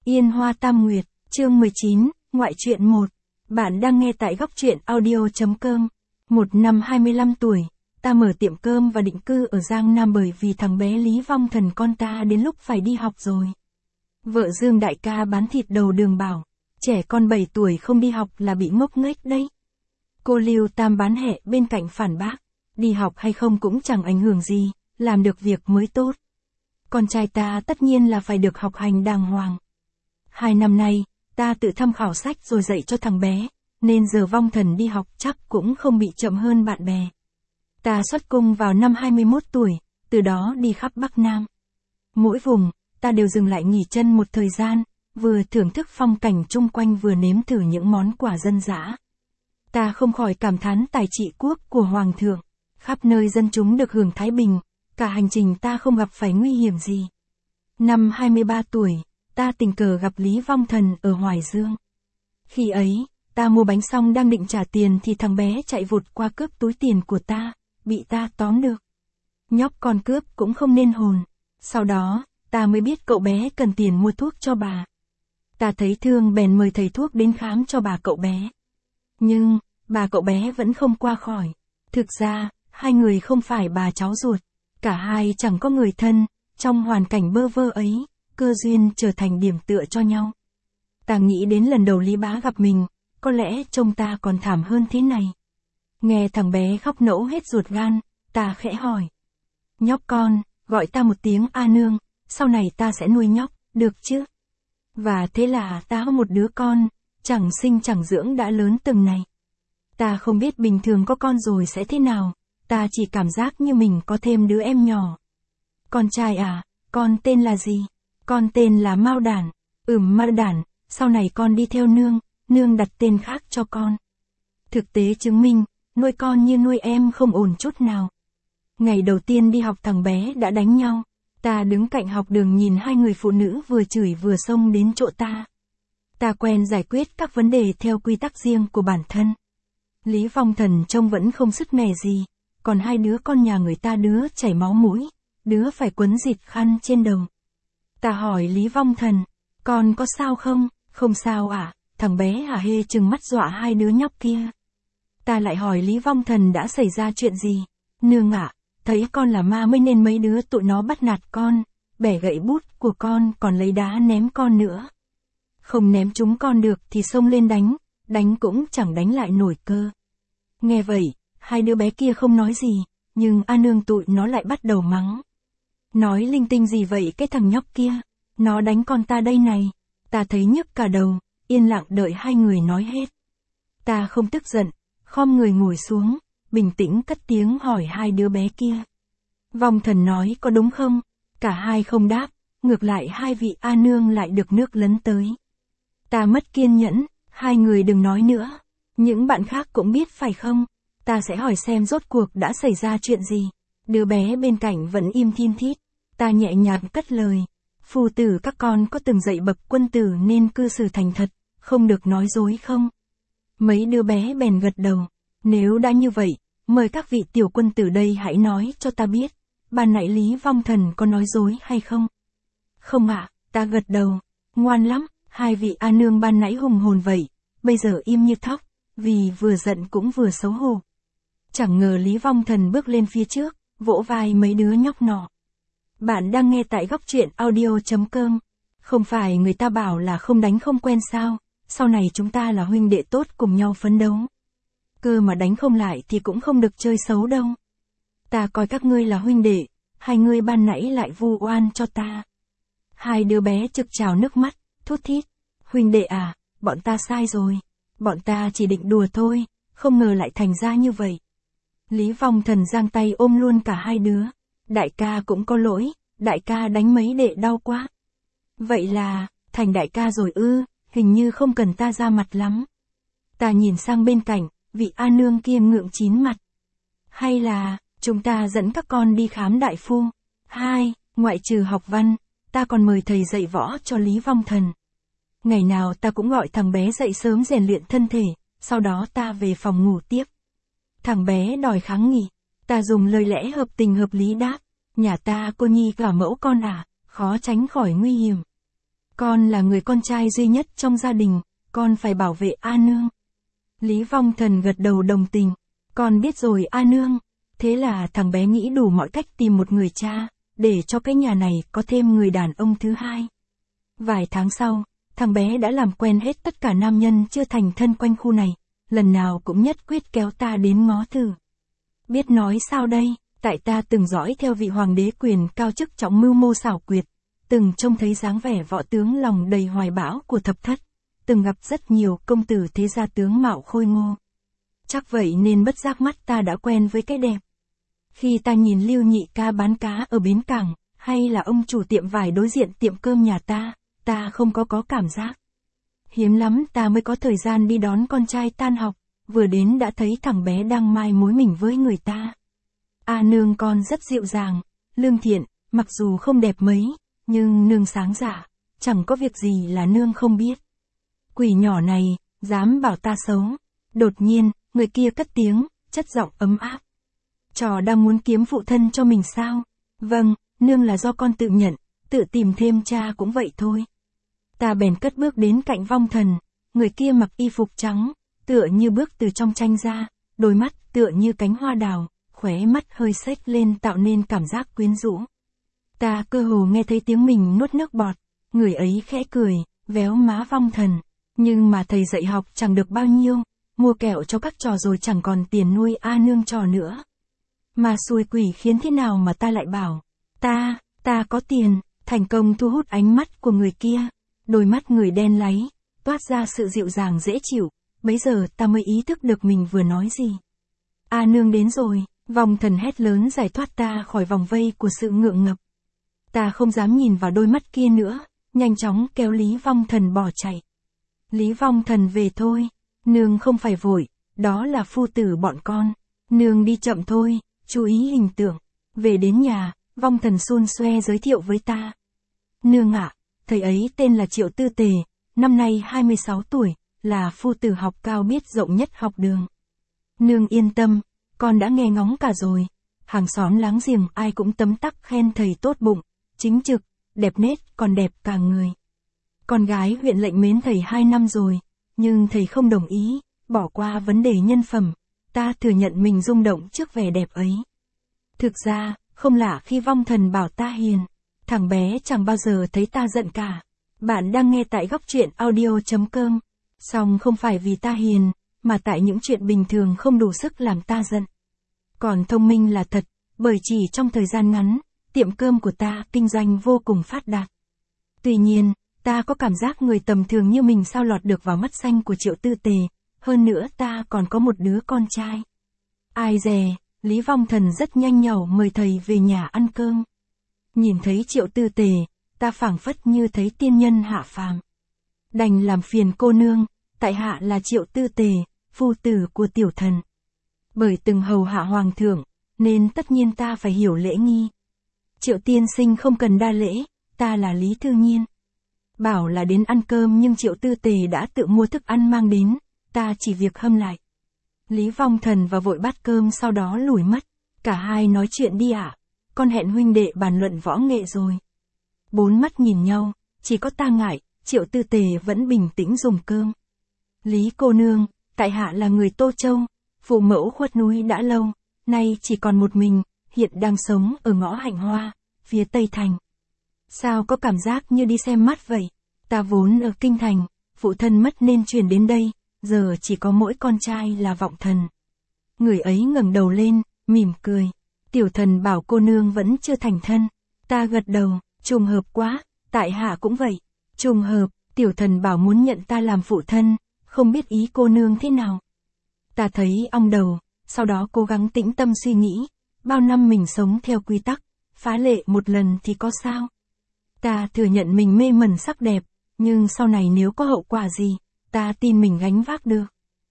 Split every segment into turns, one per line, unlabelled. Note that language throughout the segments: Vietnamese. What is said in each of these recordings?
Yên Hoa Tam Nguyệt, chương 19, ngoại truyện 1. Bạn đang nghe tại góc truyện audio.com. Một năm 25 tuổi, ta mở tiệm cơm và định cư ở Giang Nam bởi vì thằng bé Lý Vong Thần con ta đến lúc phải đi học rồi. Vợ Dương đại ca bán thịt đầu đường bảo, trẻ con 7 tuổi không đi học là bị ngốc nghếch đấy. Cô Lưu Tam bán hẹ bên cạnh phản bác, đi học hay không cũng chẳng ảnh hưởng gì, làm được việc mới tốt. Con trai ta tất nhiên là phải được học hành đàng hoàng. 2 năm nay, ta tự tham khảo sách rồi dạy cho thằng bé, nên giờ Vong Thần đi học chắc cũng không bị chậm hơn bạn bè. Ta xuất cung vào năm 21 tuổi, từ đó đi khắp Bắc Nam. Mỗi vùng, ta đều dừng lại nghỉ chân một thời gian, vừa thưởng thức phong cảnh chung quanh vừa nếm thử những món quà dân dã. Ta không khỏi cảm thán tài trị quốc của Hoàng thượng, khắp nơi dân chúng được hưởng thái bình, cả hành trình ta không gặp phải nguy hiểm gì. Năm 23 tuổi, ta tình cờ gặp Lý Vong Thần ở Hoài Dương. Khi ấy, ta mua bánh xong đang định trả tiền thì thằng bé chạy vụt qua cướp túi tiền của ta, bị ta tóm được. Nhóc con cướp cũng không nên hồn. Sau đó, ta mới biết cậu bé cần tiền mua thuốc cho bà. Ta thấy thương bèn mời thầy thuốc đến khám cho bà cậu bé. Nhưng, bà cậu bé vẫn không qua khỏi. Thực ra, hai người không phải bà cháu ruột. Cả hai chẳng có người thân, trong hoàn cảnh bơ vơ ấy, cơ duyên trở thành điểm tựa cho nhau. Ta nghĩ đến lần đầu Lý Bá gặp mình, có lẽ trông ta còn thảm hơn thế này. Nghe thằng bé khóc nẫu hết ruột gan, ta khẽ hỏi. Nhóc con, gọi ta một tiếng A Nương, sau này ta sẽ nuôi nhóc, được chứ? Và thế là ta có một đứa con, chẳng sinh chẳng dưỡng đã lớn từng này. Ta không biết bình thường có con rồi sẽ thế nào, ta chỉ cảm giác như mình có thêm đứa em nhỏ. Con trai à, con tên là gì? Con tên là Mao Đản. Mao Đản, sau này con đi theo nương, nương đặt tên khác cho con. Thực tế chứng minh, nuôi con như nuôi em không ổn chút nào. Ngày đầu tiên đi học thằng bé đã đánh nhau. Ta đứng cạnh học đường nhìn hai người phụ nữ vừa chửi vừa xông đến chỗ ta. Ta quen giải quyết các vấn đề theo quy tắc riêng của bản thân. Lý Vong Thần trông vẫn không sứt mẻ gì, còn hai đứa con nhà người ta đứa chảy máu mũi, đứa phải quấn dịt khăn trên đầu. Ta hỏi Lý Vong Thần, con có sao không? Không sao ạ, thằng bé hả hê trừng mắt dọa hai đứa nhóc kia. Ta lại hỏi Lý Vong Thần đã xảy ra chuyện gì? Nương ạ, thấy con là ma mới nên mấy đứa tụi nó bắt nạt con, bẻ gậy bút của con còn lấy đá ném con nữa. Không ném chúng con được thì xông lên đánh cũng chẳng đánh lại nổi cơ. Nghe vậy, hai đứa bé kia không nói gì, nhưng A Nương tụi nó lại bắt đầu mắng. Nói linh tinh gì vậy cái thằng nhóc kia, nó đánh con ta đây này. Ta thấy nhức cả đầu, yên lặng đợi hai người nói hết. Ta không tức giận, khom người ngồi xuống, bình tĩnh cất tiếng hỏi hai đứa bé kia. Vong Thần nói có đúng không? Cả hai không đáp, ngược lại hai vị A Nương lại được nước lấn tới. Ta mất kiên nhẫn, hai người đừng nói nữa. Những bạn khác cũng biết phải không? Ta sẽ hỏi xem rốt cuộc đã xảy ra chuyện gì. Đứa bé bên cạnh vẫn im thin thít. Ta nhẹ nhàng cất lời. Phù tử các con có từng dạy bậc quân tử nên cư xử thành thật, không được nói dối không? Mấy đứa bé bèn gật đầu. Nếu đã như vậy, mời các vị tiểu quân tử đây hãy nói cho ta biết, ban nãy Lý Vong Thần có nói dối hay không? Không ạ, ta gật đầu. Ngoan lắm, hai vị A Nương ban nãy hùng hồn vậy, bây giờ im như thóc, vì vừa giận cũng vừa xấu hổ. Chẳng ngờ Lý Vong Thần bước lên phía trước, vỗ vai mấy đứa nhóc nọ. Bạn đang nghe tại góc truyện audio.com. Không phải người ta bảo là không đánh không quen sao, sau này chúng ta là huynh đệ tốt cùng nhau phấn đấu. Cơ mà đánh không lại thì cũng không được chơi xấu đâu. Ta coi các ngươi là huynh đệ, hai ngươi ban nãy lại vu oan cho ta. Hai đứa bé trực trào nước mắt, thút thít. Huynh đệ à, bọn ta sai rồi. Bọn ta chỉ định đùa thôi, không ngờ lại thành ra như vậy. Lý Vong Thần giang tay ôm luôn cả hai đứa. Đại ca cũng có lỗi, đại ca đánh mấy đệ đau quá. Vậy là, thành đại ca rồi ư, hình như không cần ta ra mặt lắm. Ta nhìn sang bên cạnh, vị A Nương kia ngượng chín mặt. Hay là, chúng ta dẫn các con đi khám đại phu. Hai, ngoại trừ học văn, ta còn mời thầy dạy võ cho Lý Vong Thần. Ngày nào ta cũng gọi thằng bé dậy sớm rèn luyện thân thể, sau đó ta về phòng ngủ tiếp. Thằng bé đòi kháng nghị, ta dùng lời lẽ hợp tình hợp lý đáp, nhà ta cô nhi cả mẫu con à, khó tránh khỏi nguy hiểm. Con là người con trai duy nhất trong gia đình, con phải bảo vệ A Nương. Lý Vong Thần gật đầu đồng tình. Con biết rồi A Nương. Thế là thằng bé nghĩ đủ mọi cách tìm một người cha, để cho cái nhà này có thêm người đàn ông thứ hai. Vài tháng sau, thằng bé đã làm quen hết tất cả nam nhân chưa thành thân quanh khu này, lần nào cũng nhất quyết kéo ta đến ngó thử. Biết nói sao đây, tại ta từng dõi theo vị hoàng đế quyền cao chức trọng mưu mô xảo quyệt, từng trông thấy dáng vẻ võ tướng lòng đầy hoài bão của thập thất, từng gặp rất nhiều công tử thế gia tướng mạo khôi ngô. Chắc vậy nên bất giác mắt ta đã quen với cái đẹp. Khi ta nhìn Lưu Nhị ca bán cá ở bến cảng, hay là ông chủ tiệm vải đối diện tiệm cơm nhà ta không có cảm giác. Hiếm lắm ta mới có thời gian đi đón con trai tan học, vừa đến đã thấy thằng bé đang mai mối mình với người ta. A Nương con rất dịu dàng, lương thiện, mặc dù không đẹp mấy, nhưng nương sáng dạ, chẳng có việc gì là nương không biết. Quỷ nhỏ này, dám bảo ta xấu. Đột nhiên, người kia cất tiếng, chất giọng ấm áp. Trò đang muốn kiếm phụ thân cho mình sao? Vâng, nương là do con tự nhận, tự tìm thêm cha cũng vậy thôi. Ta bèn cất bước đến cạnh Vong Thần, người kia mặc y phục trắng, tựa như bước từ trong tranh ra, đôi mắt tựa như cánh hoa đào, khóe mắt hơi xếch lên tạo nên cảm giác quyến rũ. Ta cơ hồ nghe thấy tiếng mình nuốt nước bọt, người ấy khẽ cười, véo má Vong Thần, nhưng mà thầy dạy học chẳng được bao nhiêu, mua kẹo cho các trò rồi chẳng còn tiền nuôi A Nương trò nữa. Mà xui quỷ khiến thế nào mà ta lại bảo, ta có tiền, thành công thu hút ánh mắt của người kia, đôi mắt người đen láy, toát ra sự dịu dàng dễ chịu, bấy giờ ta mới ý thức được mình vừa nói gì. A Nương đến rồi, Vong Thần hét lớn giải thoát ta khỏi vòng vây của sự ngượng ngập. Ta không dám nhìn vào đôi mắt kia nữa, nhanh chóng kéo Lý Vong Thần bỏ chạy. Lý Vong Thần về thôi, nương không phải vội, đó là phu tử bọn con, nương đi chậm thôi, chú ý hình tượng. Về đến nhà, Vong Thần xun xoe giới thiệu với ta. Nương ạ, thầy ấy tên là Triệu Tư Tề, năm nay 26 tuổi, là phu tử học cao biết rộng nhất học đường. Nương yên tâm, con đã nghe ngóng cả rồi, hàng xóm láng giềng ai cũng tấm tắc khen thầy tốt bụng, chính trực, đẹp nết còn đẹp cả người. Con gái huyện lệnh mến thầy 2 năm rồi, nhưng thầy không đồng ý, bỏ qua vấn đề nhân phẩm, ta thừa nhận mình rung động trước vẻ đẹp ấy. Thực ra, không lạ khi Vong Thần bảo ta hiền, thằng bé chẳng bao giờ thấy ta giận cả. Bạn đang nghe tại góc truyện audio.com, song không phải vì ta hiền, mà tại những chuyện bình thường không đủ sức làm ta giận. Còn thông minh là thật, bởi chỉ trong thời gian ngắn, tiệm cơm của ta kinh doanh vô cùng phát đạt. Tuy nhiên, ta có cảm giác người tầm thường như mình sao lọt được vào mắt xanh của Triệu Tư Tề, hơn nữa ta còn có một đứa con trai. Ai dè, Lý Vong Thần rất nhanh nhảu mời thầy về nhà ăn cơm. Nhìn thấy Triệu Tư Tề, ta phảng phất như thấy tiên nhân hạ phàm. Đành làm phiền cô nương, tại hạ là Triệu Tư Tề, phu tử của tiểu thần. Bởi từng hầu hạ hoàng thượng, nên tất nhiên ta phải hiểu lễ nghi. Triệu tiên sinh không cần đa lễ, ta là Lý Thư Nhiên. Bảo là đến ăn cơm nhưng Triệu Tư Tề đã tự mua thức ăn mang đến, ta chỉ việc hâm lại. Lý Vong Thần và vội bát cơm sau đó lủi mất. Cả hai nói chuyện đi ạ, con hẹn huynh đệ bàn luận võ nghệ rồi. Bốn mắt nhìn nhau, chỉ có ta ngại, Triệu Tư Tề vẫn bình tĩnh dùng cơm. Lý cô nương, tại hạ là người Tô Châu, phụ mẫu khuất núi đã lâu, nay chỉ còn một mình, hiện đang sống ở ngõ Hạnh Hoa, phía Tây Thành. Sao có cảm giác như đi xem mắt vậy? Ta vốn ở Kinh Thành, phụ thân mất nên chuyển đến đây, giờ chỉ có mỗi con trai là Vọng Thần. Người ấy ngẩng đầu lên, mỉm cười. Tiểu thần bảo cô nương vẫn chưa thành thân. Ta gật đầu, trùng hợp quá, tại hạ cũng vậy. Trùng hợp, tiểu thần bảo muốn nhận ta làm phụ thân, không biết ý cô nương thế nào. Ta thấy ong đầu, sau đó cố gắng tĩnh tâm suy nghĩ, bao năm mình sống theo quy tắc, phá lệ một lần thì có sao. Ta thừa nhận mình mê mẩn sắc đẹp, nhưng sau này nếu có hậu quả gì, ta tin mình gánh vác được.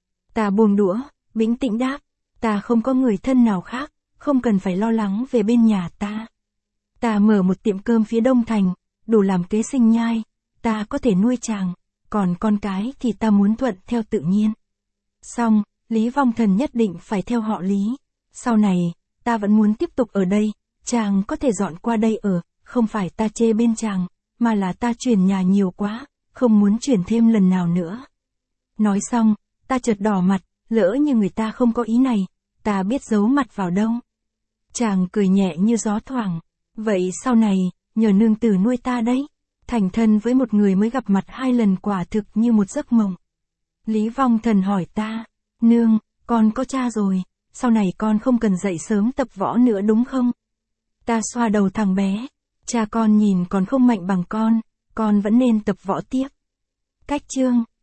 Ta buông đũa, bình tĩnh đáp, ta không có người thân nào khác, không cần phải lo lắng về bên nhà ta. Ta mở một tiệm cơm phía Đông Thành, đủ làm kế sinh nhai, ta có thể nuôi chàng, còn con cái thì ta muốn thuận theo tự nhiên. Xong, Lý Vong Thần nhất định phải theo họ Lý. Sau này, ta vẫn muốn tiếp tục ở đây, chàng có thể dọn qua đây ở, không phải ta chê bên chàng, mà là ta chuyển nhà nhiều quá, không muốn chuyển thêm lần nào nữa. Nói xong, ta chợt đỏ mặt, lỡ như người ta không có ý này, ta biết giấu mặt vào đâu. Chàng cười nhẹ như gió thoảng. Vậy sau này, nhờ nương tử nuôi ta đấy. Thành thân với một người mới gặp mặt 2 lần quả thực như một giấc mộng. Lý Vong Thần hỏi ta, nương, con có cha rồi, sau này con không cần dậy sớm tập võ nữa đúng không? Ta xoa đầu thằng bé, cha con nhìn còn không mạnh bằng con vẫn nên tập võ tiếp. Cách chương